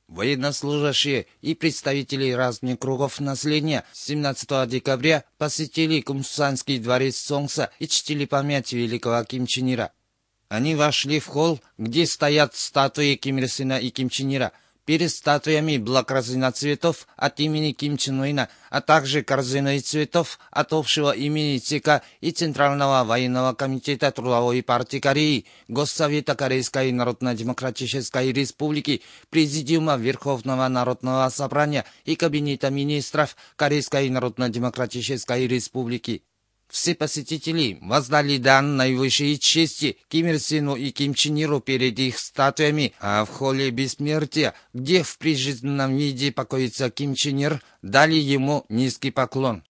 Военнослужащие и представители разных кругов населения 17 декабря посетили Кумсанский дворец Солнца и чтили память великого Ким Чен Ира. Они вошли в холл, где стоят статуи Ким Ир Сена и Ким Чен Ира. Перед статуями была корзина цветов от имени Ким Чен Ына, а также корзина цветов от общего имени ЦК и Центрального военного комитета Трудовой партии Кореи, Госсовета Корейской Народно-Демократической Республики, Президиума Верховного Народного Собрания и Кабинета министров Корейской Народно-Демократической Республики. Все посетители воздали дан наивысшей чести Ким Ир Сену и Ким Чен Иру перед их статуями, а в холле бессмертия, где в прижизненном виде покоится Ким Чен Ир, дали ему низкий поклон.